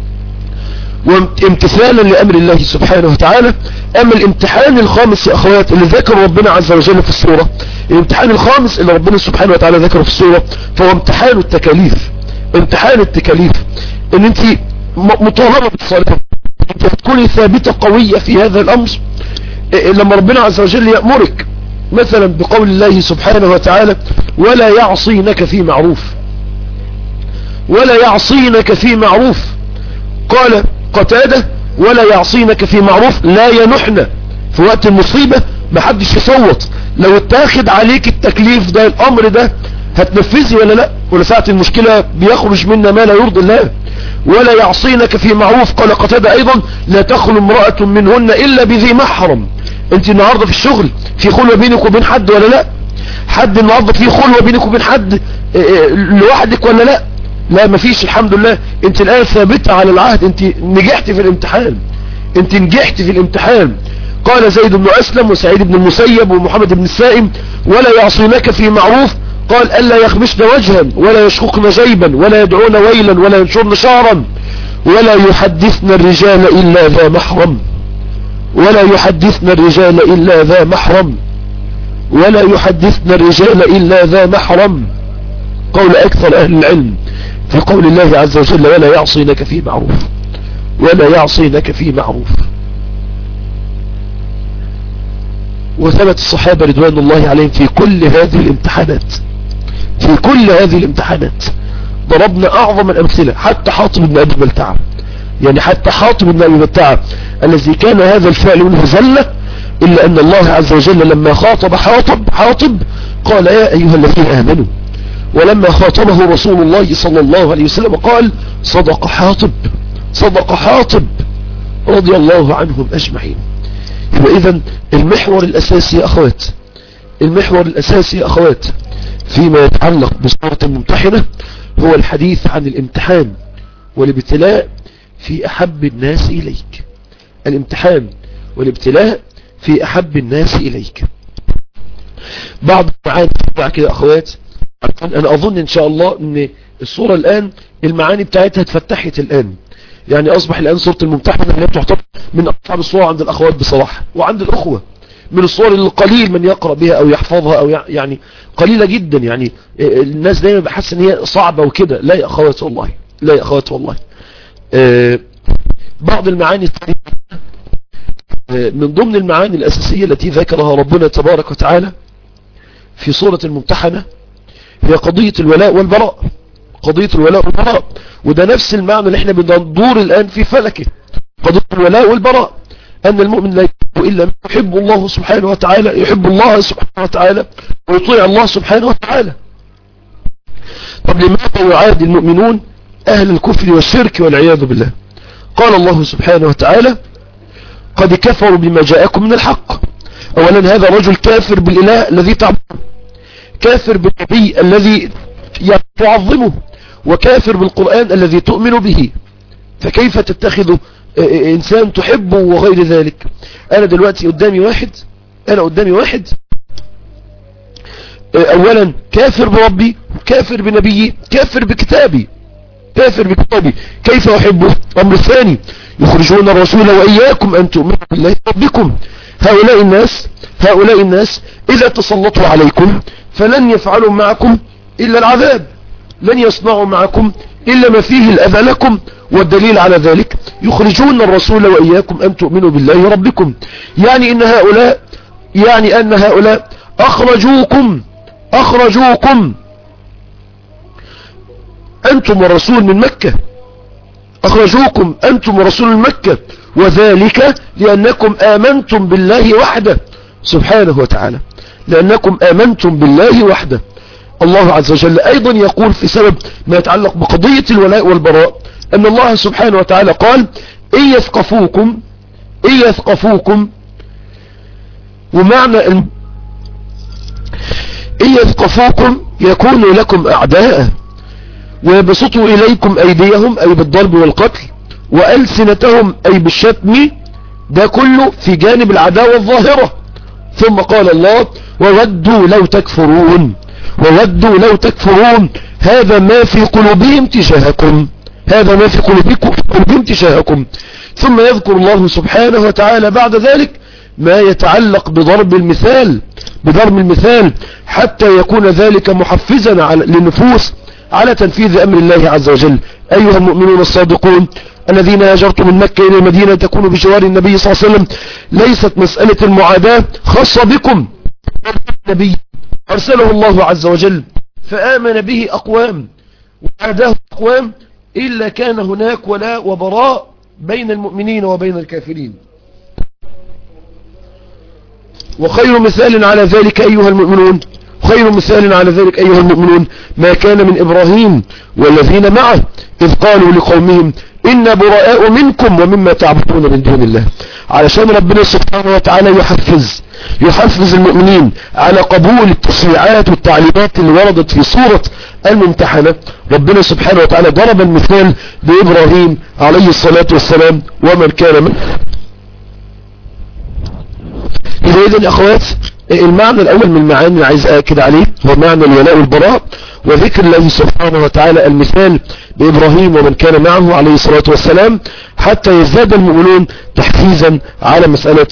وامتثالا لأمر الله سبحانه وتعالى. أما الامتحان الخامس يا أخوات اللي ذكر ربنا عز وجل في السورة الامتحان الخامس اللي ربنا سبحانه وتعالى ذكره في السورة فهو امتحان التكاليف. امتحان التكاليف ان انت مطالبة بالصلاة انت هتكوني ثابتة قوية في هذا الأمر لما ربنا عز وجل يأمرك مثلا بقول الله سبحانه وتعالى ولا يعصينك في معروف، ولا يعصينك في معروف. قال قتادة ولا يعصينك في معروف لا ينحن، في وقت المصيبة محدش يصوت، لو اتاخد عليك التكليف ده الامر ده هتنفذي ولا لا؟ ولا ساعة المشكلة بيخرج منا ما لا يرضي الله. ولا يعصينك في معروف. قال قتادة ايضا لا تخلو امرأة منهن الا بذي محرم. انت النهاردة في الشغل في خلوة بينك وبين حد ولا لا؟ حد النهاردة في خلوة بينك وبين حد لوحدك ولا لا؟ لا مفيش الحمد لله. انت الان ثابتة على العهد، انت نجحت في الامتحان، انت نجحت في الامتحان. قال زيد بن اسلم وسعيد بن المسيب ومحمد بن السائم ولا يعصينك في معروف. قال ألا يخمشن وجها ولا يشققن جيبا ولا يدعون ويلا ولا ينشرن شعرا ولا يحدثن الرجال إلا ذا محرم، ولا يحدثن الرجال إلا ذا محرم، ولا يحدثن الرجال إلا ذا محرم. قول أكثر أهل العلم في قول الله عز وجل ولا يعصينك في معروف، ولا يعصينك في معروف. وثبت الصحابة رضوان الله عليهم في كل هذه الامتحانات، في كل هذه الامتحانات ضربنا اعظم الامثلة. حتى حاطب بن ابي بلتعة، يعني حتى حاطب بن ابي بلتعة الذي كان هذا الفعل منه زلة، الا ان الله عز وجل لما خاطب حاطب حاطب قال يا ايها الذين امنوا، ولما خاطبه رسول الله صلى الله عليه وسلم قال صدق حاطب، صدق حاطب رضي الله عنهم اجمعين. واذا المحور الاساسي يا اخوات، المحور الاساسي يا اخوات فيما يتعلق بصورة الممتحنة هو الحديث عن الامتحان والابتلاء في احب الناس اليك. الامتحان والابتلاء في احب الناس اليك. بعض المعاني كده اخوات، انا اظن ان شاء الله ان الصورة الان المعاني بتاعتها اتفتحت الان، يعني اصبح الان صورة الممتحنة اللي تعتبر من اصعب الصور عند الاخوات بصراحة وعند الاخوة، من الصور اللي قليل من يقرأ بها او يحفظها او يعني قليلة جدا. يعني الناس دايما بحس ان هي صعبة وكده. لا يا اخوات والله، لا يا اخوات والله. آه بعض المعاني آه من ضمن المعاني الاساسية التي ذكرها ربنا تبارك وتعالى في سورة الممتحنة هي قضية الولاء والبراء، قضية الولاء والبراء. وده نفس المعنى اللي احنا بندور الان في فلكه، قضية الولاء والبراء، ان المؤمن لا يحب الا من يحب الله سبحانه وتعالى، يحب الله سبحانه وتعالى ويطيع الله سبحانه وتعالى. طب لماذا يعادي المؤمنون اهل الكفر والشرك والعياذ بالله؟ قال الله سبحانه وتعالى قد كفروا بما جاءكم من الحق. اولا هذا رجل كافر بالاله الذي تعبده، كافر بالنبي الذي تعظمه، وكافر بالقرآن الذي تؤمن به، فكيف تتخذ انسان تحبه وغير ذلك؟ انا دلوقتي قدامي واحد، انا قدامي واحد اولا كافر بربي، كافر بنبيي، كافر بكتابي، كافر بكتابي، كيف احبه؟ امر الثاني يخرجون الرسول واياكم ان تؤمنوا بالله ربكم. هؤلاء الناس هؤلاء الناس اذا تسلطوا عليكم فلن يفعلوا معكم الا العذاب، لن يصنعوا معكم الا ما فيه الاذى لكم. والدليل على ذلك يخرجون الرسول واياكم ان تؤمنوا بالله ربكم، يعني ان هؤلاء يعني ان هؤلاء اخرجوكم اخرجوكم انتم والرسول من مكة، اخرجوكم انتم ورسول من مكة، وذلك لانكم امنتم بالله وحده سبحانه وتعالى، لانكم امنتم بالله وحده. الله عز وجل ايضا يقول في سبب ما يتعلق بقضية الولاء والبراء ان الله سبحانه وتعالى قال ان يثقفوكم ان يثقفوكم ومعنى ان يثقفوكم يكونوا لكم اعداء ويبسطوا اليكم ايديهم اي بالضرب والقتل، والسنتهم اي بالشتم، ده كله في جانب العداوة الظاهرة. ثم قال الله وودوا لو تكفرون، وودوا لو تكفرون، هذا ما في قلوبهم تجاهكم، هذا ما في قلوبهم تجاهكم. ثم يذكر الله سبحانه وتعالى بعد ذلك ما يتعلق بضرب المثال، بضرب المثال حتى يكون ذلك محفزا على للنفوس على تنفيذ امر الله عز وجل. ايها المؤمنون الصادقون الذين هاجرتم من مكة الى المدينة تكونوا بجوار النبي صلى الله عليه وسلم، ليست مسألة المعاداة خاصة بكم، نبي أرسله الله عز وجل فآمن به أقوام وعاداه أقوام إلا كان هناك ولاء وبراء بين المؤمنين وبين الكافرين. وخير مثال على ذلك أيها المؤمنون خير مثال على ذلك أيها المؤمنون ما كان من إبراهيم والذين معه إذ قالوا لقومهم إنا براء منكم ومما تعبدون من دون الله. علشان ربنا سبحانه وتعالى يحفز يحفز المؤمنين على قبول التشريعات والتعليمات اللي وردت في سورة الممتحنة. ربنا سبحانه وتعالى ضرب المثال بإبراهيم عليه الصلاة والسلام ومن كان منه. إذا يا أخوات المعنى الأول من المعاني اللي عايز أكد عليه هو معنى الولاء والبراء وذكر الله سبحانه وتعالى المثال بإبراهيم ومن كان معه عليه الصلاة والسلام حتى يزداد المؤمنون تحفيزا على مسألة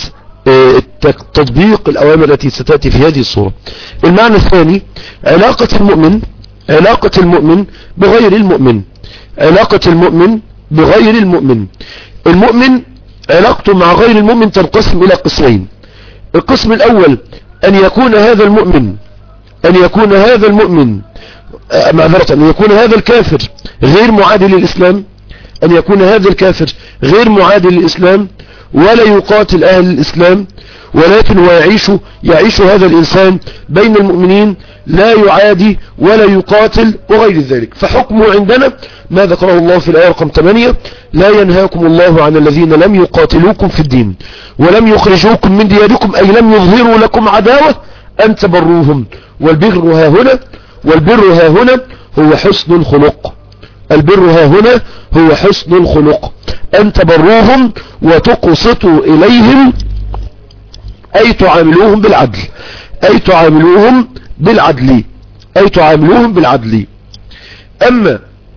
تطبيق الأوامر التي ستأتي في هذه الصورة. المعنى الثاني علاقة المؤمن علاقة المؤمن بغير المؤمن علاقة المؤمن بغير المؤمن المؤمن علاقته مع غير المؤمن تنقسم إلى قسمين. القسم الأول أن يكون هذا المؤمن أن يكون هذا المؤمن معذرة أن يكون هذا الكافر غير معادي للإسلام أن يكون هذا الكافر غير معادي للإسلام ولا يقاتل أهل الإسلام ولكن هو يعيش يعيش هذا الإنسان بين المؤمنين لا يعادي ولا يقاتل وغير ذلك. فحكمه عندنا ما ذكره الله في الآية رقم ثمانية لا ينهاكم الله عن الذين لم يقاتلوكم في الدين ولم يخرجوكم من دياركم أي لم يظهروا لكم عداوة أن تبروهم والبر ها هنا والبر ها هنا هو حسن الخلق. البر ها هنا هو حسن الخلق أن تبروهم وتقسطوا إليهم أي تعاملوهم بالعدل أي تعاملوهم بالعدل أي تعاملوهم بالعدل. أما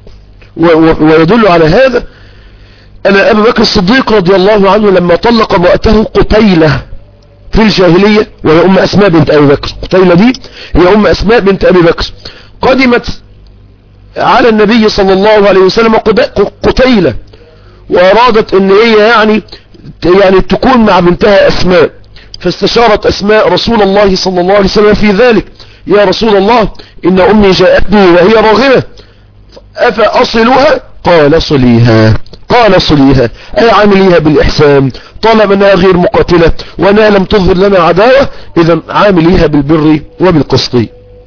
ويدل على هذا أن أبا بكر الصديق رضي الله عنه لما طلق امرأته قتيلة في الجاهلية وهي أم أسماء بنت أبي بكر قتيلة دي هي أم أسماء بنت أبي بكر قدمت على النبي صلى الله عليه وسلم قتيلة وأرادت أن هي يعني يعني تكون مع بنتها أسماء فاستشارت أسماء رسول الله صلى الله عليه وسلم في ذلك يا رسول الله إن أمي جاءتني وهي راغبة أفأصلها قال صليها قال صليها أي عامليها بالإحسان طالما أنها غير مقاتلة وأنها لم تظهر لنا عداوة إذا عامليها بالبر وبالقسط.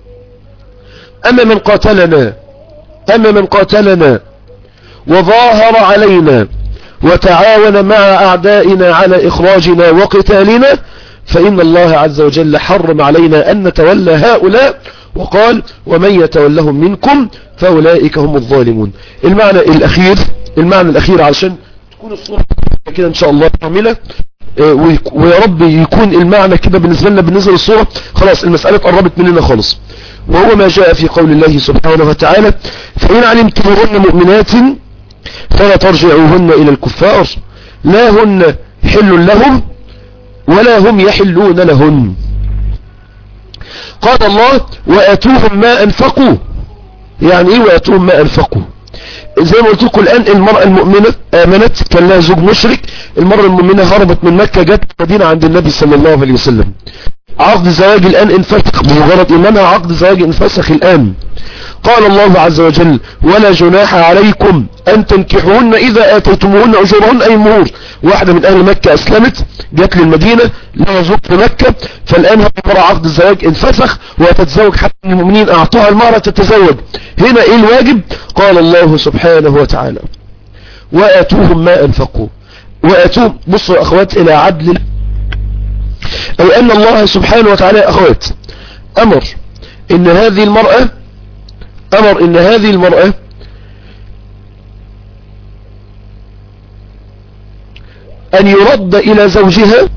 أما من قاتلنا أما من قاتلنا وظاهر علينا وتعاون مع أعدائنا على إخراجنا وقتالنا فإن الله عز وجل حرم علينا أن نتولى هؤلاء وقال ومن يتولهم منكم فأولئك هم الظالمون. المعنى الأخير المعنى الأخير علشان تكون الصورة كده إن شاء الله كاملة ويا رب يكون المعنى كده بالنسبة لنا بالنسبة للصورة خلاص المسألة قربت مننا خالص وهو ما جاء في قول الله سبحانه وتعالى فإن علمتموهن مؤمنات فلا ترجعوهن إلى الكفار لا هن حل لهم ولا هم يحلون لهن. قال الله وآتوهم ما أنفقوا يعني إيه وآتوهم ما أنفقوا؟ زي ما قلت لكم الآن المرأة المؤمنة آمنت كان لها زوج مشرك المرأة المؤمنة هربت من مكة جت مدينة عند النبي صلى الله عليه وسلم عقد زواج الآن انفسخ بمجرد إيمانها عقد زواج انفسخ الآن. قال الله عز وجل ولا جناح عليكم أن تنكحوهن إذا آتيتموهن أجورهن أي مهور. واحدة من أهل مكة أسلمت جت للمدينة لها زوج في مكة فالآن هذا عقد الزواج انفسخ وتتزوج حتى المؤمنين أعطوها المهر تتزوج. هنا إيه الواجب؟ قال الله سبحانه وتعالى وآتوهم ما أنفقوا وآتوهم بصوا يا أخوات إلى عدل أي أن الله سبحانه وتعالى يا أخوات أمر إن هذه المرأة أمر إن هذه المرأة أن يرد إلى زوجها.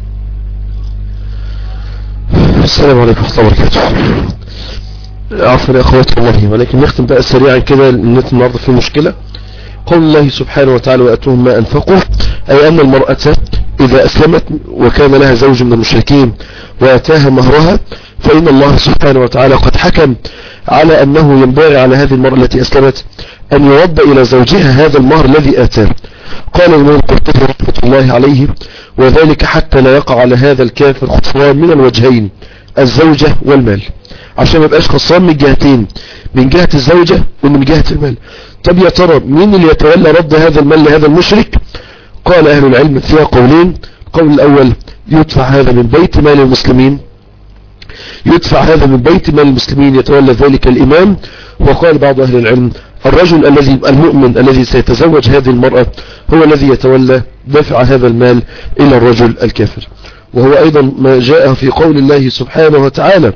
السلام عليكم ورحمة الله وبركاته. عفوا يا أخوات والله ولكن نختم بقى سريعا كده النت النهارده في مشكلة. قول الله سبحانه وتعالى وآتوهم ما أنفقوا أي أن المرأة إذا أسلمت وكان لها زوج من المشركين وآتاها مهرها فإن الله سبحانه وتعالى قد حكم على أنه ينبغي على هذه المرأة التي أسلمت أن يرد إلى زوجها هذا المهر الذي آتاه. قال الإمام القرطبي رحمة الله عليه وذلك حتى لا يقع على هذا الكافر خسران من الوجهين الزوجة والمال، عشان ما يبقاش خسران من جهتين، من جهة الزوجة ومن جهة المال. طب يا ترى مين اللي يتولى رد هذا المال لهذا المشرك؟ قال أهل العلم فيها قولين. القول الأول يدفع هذا من بيت مال المسلمين، يدفع هذا من بيت مال المسلمين يتولى ذلك الإمام. وقال بعض أهل العلم الرجل الذي المؤمن الذي سيتزوج هذه المرأة هو الذي يتولى دفع هذا المال إلى الرجل الكافر. وهو أيضا ما جاء في قول الله سبحانه وتعالى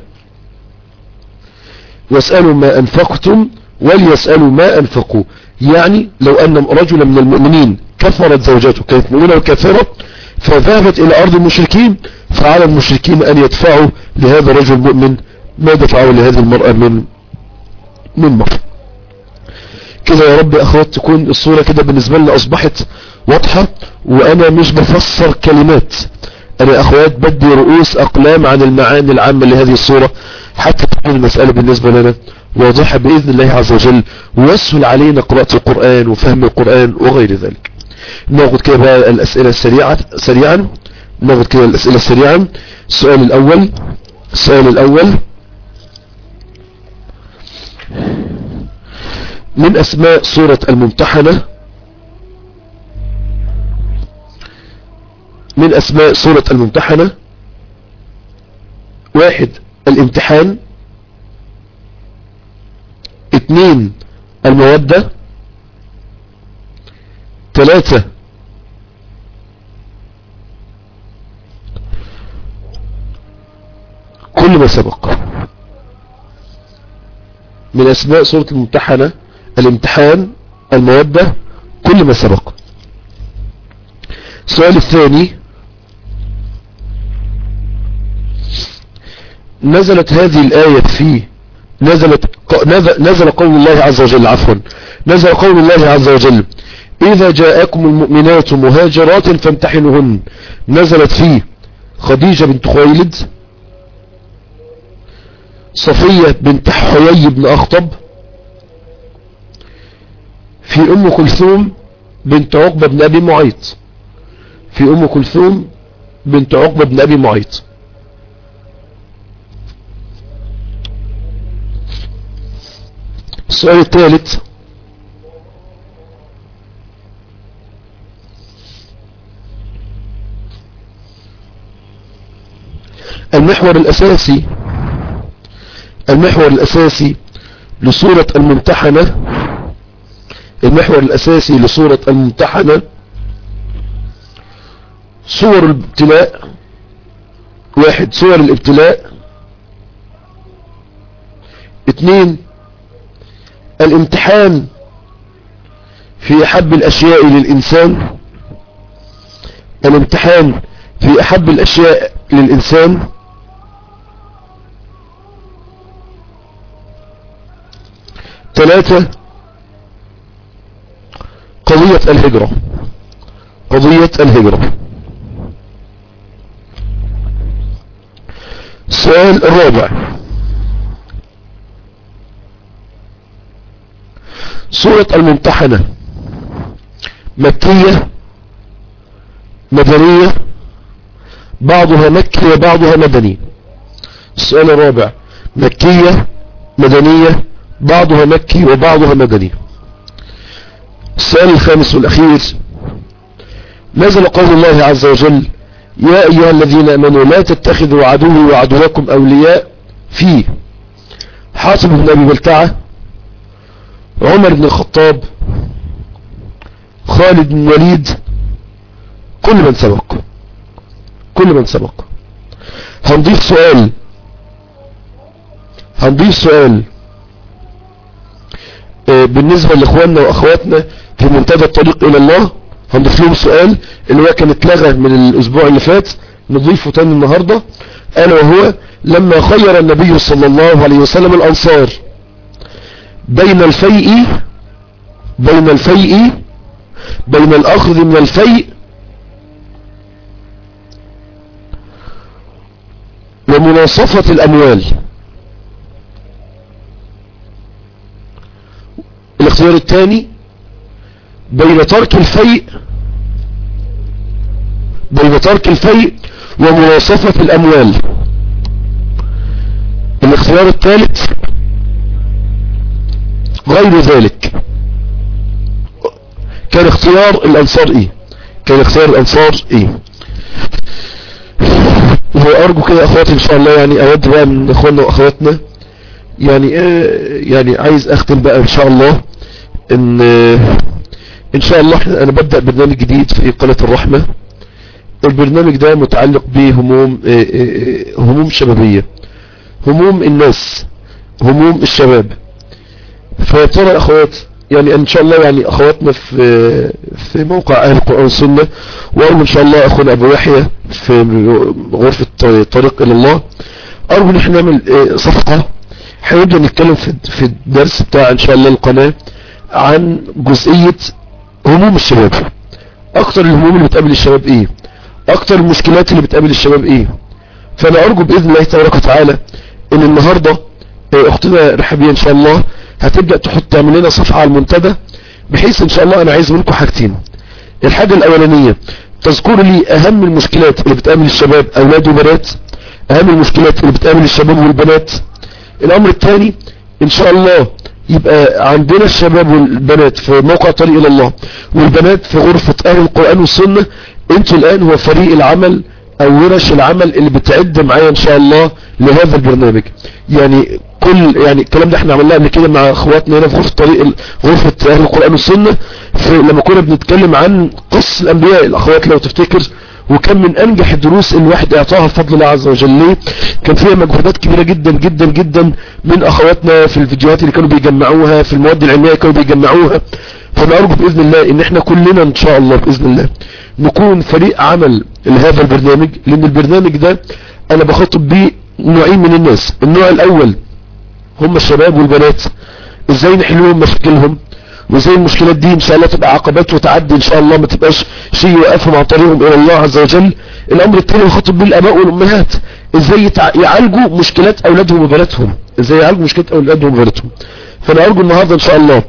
واسألوا ما أنفقتم وليسألوا ما أنفقوا. يعني لو أن رجلا من المؤمنين كفرت زوجته، كانت مؤمنة وكافرة فذهبت إلى أرض المشركين، فعلى المشركين أن يدفعوا لهذا الرجل المؤمن ما دفعوا لهذه المرأة من من مر. كده يا رب أخوات تكون الصورة كده بالنسبة لنا أصبحت واضحة، وأنا مش بفسر كلمات، أنا أخوات بدي رؤوس أقلام عن المعاني العامة لهذه الصورة حتى تكون المسألة بالنسبة لنا واضحة بإذن الله عز وجل، ويسهل علينا قراءة القرآن وفهم القرآن وغير ذلك. ناخد كده بقى الأسئلة السريعة سريعا ناخد كده الأسئلة السريعا. السؤال الأول السؤال الأول من أسماء سورة الممتحنة من أسماء سورة الممتحنة واحد الامتحان، اثنين المودة، ثلاثة كل ما سبق. من أسماء سورة الممتحنة الامتحان، المودة، كل ما سبق. السؤال الثاني نزلت هذه الآية في نزلت نزل قول الله عز وجل عفوا نزل قول الله عز وجل إذا جاءكم المؤمنات مهاجرات فامتحنوهن، نزلت فيه خديجة بنت خويلد، صفية بنت حيي بن أخطب، في أم كلثوم بنت عقبة بن أبي معيط في أم كلثوم بنت عقبة بن أبي معيط. السؤال الثالث المحور الأساسي المحور الأساسي لسورة الممتحنة المحور الأساسي لسورة الممتحنة صور الابتلاء. واحد صور الابتلاء، اثنين الامتحان في أحب الأشياء للإنسان الامتحان في أحب الأشياء للإنسان ثلاثة قضية الهجرة قضية الهجرة. السؤال الرابع سورة الممتحنة مكية مدنية، بعضها مكي وبعضها مدني. السؤال الرابع مكية مدنية، بعضها مكي وبعضها مدني. السؤال الخامس والأخير نزل قول الله عز وجل يا أيها الذين آمنوا لا تتخذوا عدوي وعدوكم أولياء، في حاطب بن أبي بلتعة، عمر بن الخطاب، خالد بن الوليد، كل من سبق كل من سبق. هنضيف سؤال هنضيف سؤال بالنسبة لإخواننا وأخواتنا في منتدى الطريق إلى الله، هنضيف لهم سؤال اللي هو كان اتلغى من الأسبوع اللي فات، نضيفه تاني النهاردة، ألا وهو لما خير النبي صلى الله عليه وسلم الأنصار بين الفيء بين الفيء بين الأخذ من الفيء ومناصفة الأموال. الاختيار الثاني بين ترك الفيء بين ترك الفيء ومناصفة الأموال. الاختيار الثالث غير ذلك. كان اختيار الانصار ايه كان اختيار الانصار ايه وارجو كده اخواتي ان شاء الله، يعني اود بقى من اخواننا واخواتنا، يعني آه يعني عايز اختم بقى ان شاء الله ان آه ان شاء الله انا ببدأ برنامج جديد في قناة الرحمة. البرنامج ده متعلق بهموم آه آه هموم شبابية، هموم الناس، هموم الشباب. فترى اخوات يعني ان شاء الله، يعني اخواتنا في في موقع اهل القرآن والسنة، وارجو ان شاء الله اخونا ابو يحيى في غرفة طريق الى الله، ارجو ان احنا نعمل صفقة. هنبدأ نتكلم في في الدرس بتاع ان شاء الله القناة عن جزئية هموم الشباب. اكتر الهموم اللي بتقابل الشباب ايه، اكتر المشكلات اللي بتقابل الشباب ايه. فانا ارجو باذن الله تبارك وتعالى ان النهاردة اختنا رحابية ان شاء الله هتبدأ تحط تعمل لنا صفحة على المنتدى، بحيث ان شاء الله انا عايز منكم حاجتين. الحاجة الاولانية تذكروا لي اهم المشكلات اللي بتقابل الشباب اولاد وبنات، اهم المشكلات اللي بتقابل الشباب والبنات. الامر الثاني ان شاء الله يبقى عندنا الشباب والبنات في موقع طريق الى الله، والبنات في غرفة اهل القرآن والسنة. انتوا الان هو فريق العمل او ورش العمل اللي بتعد معايا ان شاء الله لهذا البرنامج. يعني كل يعني الكلام ده احنا عملناه قبل كده مع اخواتنا هنا في غرفة طريق غرفة اهل القرآن والسنة، في لما كنا بنتكلم عن قصص الانبياء الاخوات لو تفتكر، وكان من انجح الدروس اللي الواحد اعطاها بفضل الله عز وجل. ليه؟ كان فيها مجهودات كبيرة جدا جدا جدا من اخواتنا في الفيديوهات اللي كانوا بيجمعوها، في المواد العلمية كانوا بيجمعوها. فانا ارجو باذن الله ان احنا كلنا ان شاء الله باذن الله نكون فريق عمل لهذا البرنامج، لان البرنامج ده انا بخاطب بيه نوعين من الناس. النوع الاول هم الشباب والبنات، ازاي نحلهم مشاكلهم، وازاي المشكلات دي ان شاء الله تبقى عقبات وتعدي ان شاء الله، ما تبقاش شيء يوقفهم عن طريقهم الى الله عز وجل. الامر الثاني بخاطب بيه الاباء والامهات، ازاي يعالجوا مشكلات اولادهم وبناتهم، ازاي يعالجوا مشكلات اولادهم وبناتهم. فانا ارجو النهارده ان شاء الله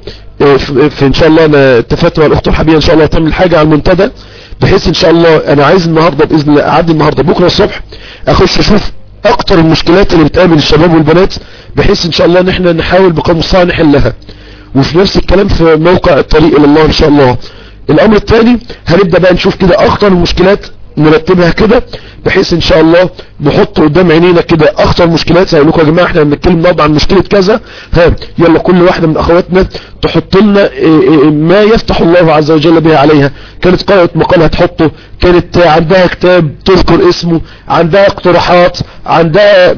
في ان شاء الله انا اتفقت مع الاخت الحبيبه ان شاء الله تعمل حاجه على المنتدى، بحيث ان شاء الله انا عايز النهارده باذن الله اعدي النهارده بكره الصبح اخش اشوف اكتر المشكلات اللي بتقابل الشباب والبنات، بحيث ان شاء الله ان احنا نحاول بقدر المستطاع نحلها. وفي نفس الكلام في موقع الطريق الى الله ان شاء الله. الامر الثاني هنبدأ بقى نشوف كده اخطر المشكلات نرتبها كده، بحيث ان شاء الله نحط قدام عينينا كده اخطر مشكلات. هقول لكم يا جماعه احنا بنتكلم النهارده عن مشكله كذا، ها يلا كل واحده من اخواتنا تحط لنا ما يفتح الله عز وجل بها عليها. كانت قرأت مقال هتحطه، كانت عندها كتاب تذكر اسمه، عندها اقتراحات، عندها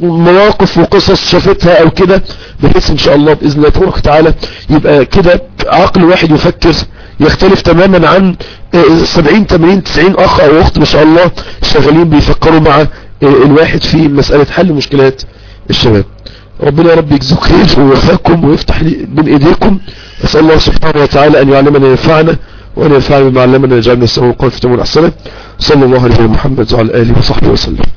مواقف وقصص شافتها او كده، بحيث ان شاء الله باذن الله تبارك وتعالى يبقى كده عقل واحد يفكر يختلف تماما عن سبعين ثمانين تسعين اخ او اخت ما شاء الله شغالين بيفكروا مع الواحد في مسألة حل مشكلات الشباب. ربنا يا رب يجزيكم خير ويوفقكم ويفتح بين ايديكم. اسال الله سبحانه وتعالى ان يعلمنا ينفعنا وان ينفعنا بما علمنا، يجعلنا نستمع القول في تمام الاحسنه. صلى الله عليه وسلم محمد وعلى اله وصحبه وسلم.